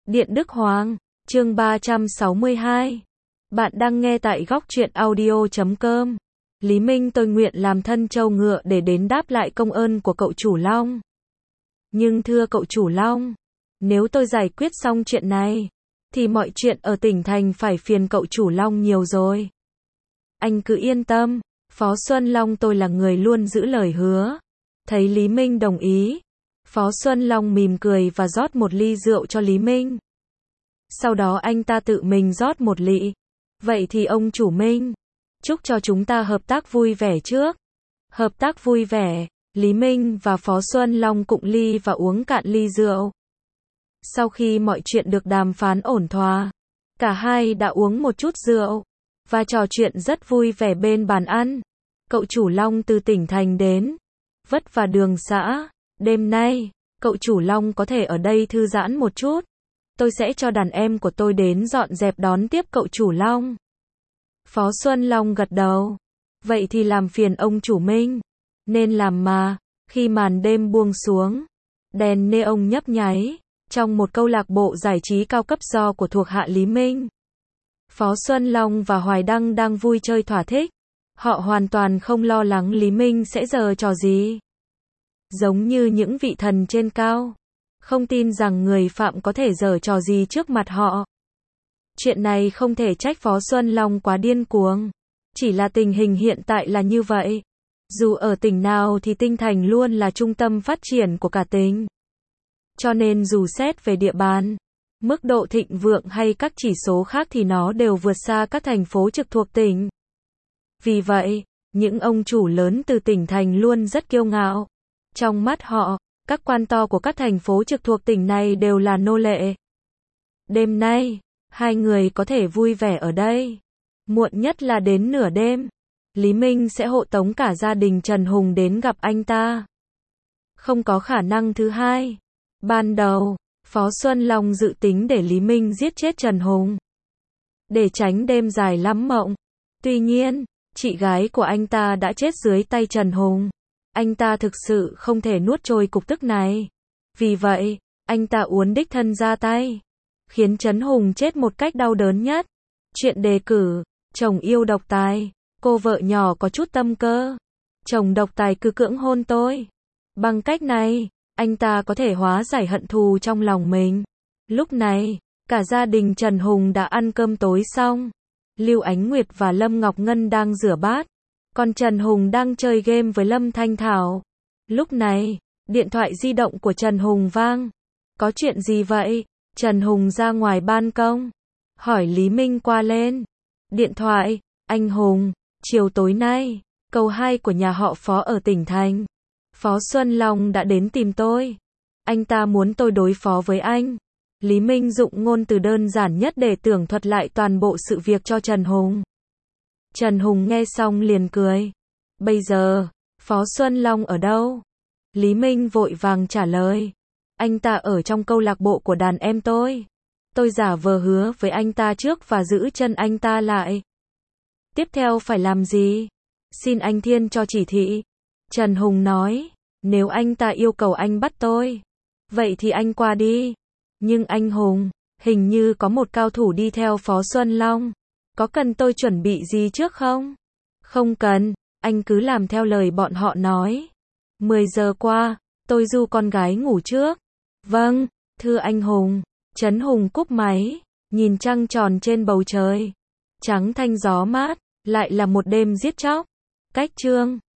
Điện Đức Hoàng, chương 362. Bạn đang nghe tại góc truyện audio.com. Lý Minh, tôi nguyện làm thân trâu ngựa để đến đáp lại công ơn của cậu chủ Long. Nhưng thưa cậu chủ Long, nếu tôi giải quyết xong chuyện này, thì mọi chuyện ở tỉnh thành phải phiền cậu chủ Long nhiều rồi. Anh cứ yên tâm, Phó Xuân Long tôi là người luôn giữ lời hứa. Thấy Lý Minh đồng ý, Phó Xuân Long mỉm cười và rót một ly rượu cho Lý Minh. Sau đó anh ta tự mình rót một lị. Vậy thì ông chủ Minh, chúc cho chúng ta hợp tác vui vẻ trước. Hợp tác vui vẻ, Lý Minh và Phó Xuân Long cụng ly và uống cạn ly rượu. Sau khi mọi chuyện được đàm phán ổn thỏa, cả hai đã uống một chút rượu và trò chuyện rất vui vẻ bên bàn ăn. Cậu chủ Long từ tỉnh thành đến, vất vả đường xã. Đêm nay, cậu chủ Long có thể ở đây thư giãn một chút. Tôi sẽ cho đàn em của tôi đến dọn dẹp đón tiếp cậu chủ Long. Phó Xuân Long gật đầu. Vậy thì làm phiền ông chủ Minh. Nên làm mà. Khi màn đêm buông xuống, đèn neon nhấp nháy, trong một câu lạc bộ giải trí cao cấp do của thuộc hạ Lý Minh. Phó Xuân Long và Hoài Đăng đang vui chơi thỏa thích. Họ hoàn toàn không lo lắng Lý Minh sẽ giở trò gì. Giống như những vị thần trên cao, không tin rằng người phạm có thể giở trò gì trước mặt họ. Chuyện này không thể trách Phó Xuân Long quá điên cuồng. Chỉ là tình hình hiện tại là như vậy. Dù ở tỉnh nào thì Tinh Thành luôn là trung tâm phát triển của cả tỉnh. Cho nên dù xét về địa bàn, mức độ thịnh vượng hay các chỉ số khác thì nó đều vượt xa các thành phố trực thuộc tỉnh. Vì vậy, những ông chủ lớn từ tỉnh thành luôn rất kiêu ngạo. Trong mắt họ, các quan to của các thành phố trực thuộc tỉnh này đều là nô lệ. Đêm nay, hai người có thể vui vẻ ở đây. Muộn nhất là đến nửa đêm, Lý Minh sẽ hộ tống cả gia đình Trần Hùng đến gặp anh ta. Không có khả năng thứ hai. Ban đầu, Phó Xuân Long dự tính để Lý Minh giết chết Trần Hùng, để tránh đêm dài lắm mộng. Tuy nhiên, chị gái của anh ta đã chết dưới tay Trần Hùng. Anh ta thực sự không thể nuốt trôi cục tức này. Vì vậy, anh ta uốn đích thân ra tay, khiến Trần Hùng chết một cách đau đớn nhất. Chuyện đề cử, chồng yêu độc tài, cô vợ nhỏ có chút tâm cơ. Chồng độc tài cứ cưỡng hôn tôi. Bằng cách này, anh ta có thể hóa giải hận thù trong lòng mình. Lúc này, cả gia đình Trần Hùng đã ăn cơm tối xong. Lưu Ánh Nguyệt và Lâm Ngọc Ngân đang rửa bát. Còn Trần Hùng đang chơi game với Lâm Thanh Thảo. Lúc này, điện thoại di động của Trần Hùng vang. Có chuyện gì vậy? Trần Hùng ra ngoài ban công, hỏi Lý Minh qua lên. Điện thoại, anh Hùng, chiều tối nay, cầu 2 của nhà họ Phó ở tỉnh thành. Phó Xuân Long đã đến tìm tôi. Anh ta muốn tôi đối phó với anh. Lý Minh dụng ngôn từ đơn giản nhất để tường thuật lại toàn bộ sự việc cho Trần Hùng. Trần Hùng nghe xong liền cười. Bây giờ, Phó Xuân Long ở đâu? Lý Minh vội vàng trả lời. Anh ta ở trong câu lạc bộ của đàn em tôi. Tôi giả vờ hứa với anh ta trước và giữ chân anh ta lại. Tiếp theo phải làm gì? Xin anh Thiên cho chỉ thị. Trần Hùng nói. Nếu anh ta yêu cầu anh bắt tôi, vậy thì anh qua đi. Nhưng anh Hùng, hình như có một cao thủ đi theo Phó Xuân Long. Có cần tôi chuẩn bị gì trước không? Không cần, anh cứ làm theo lời bọn họ nói. 10 giờ qua, tôi du con gái ngủ trước. Vâng, thưa anh Hùng. Trấn Hùng cúp máy, nhìn trăng tròn trên bầu trời. Trắng thanh gió mát, lại là một đêm giết chóc. Cách chương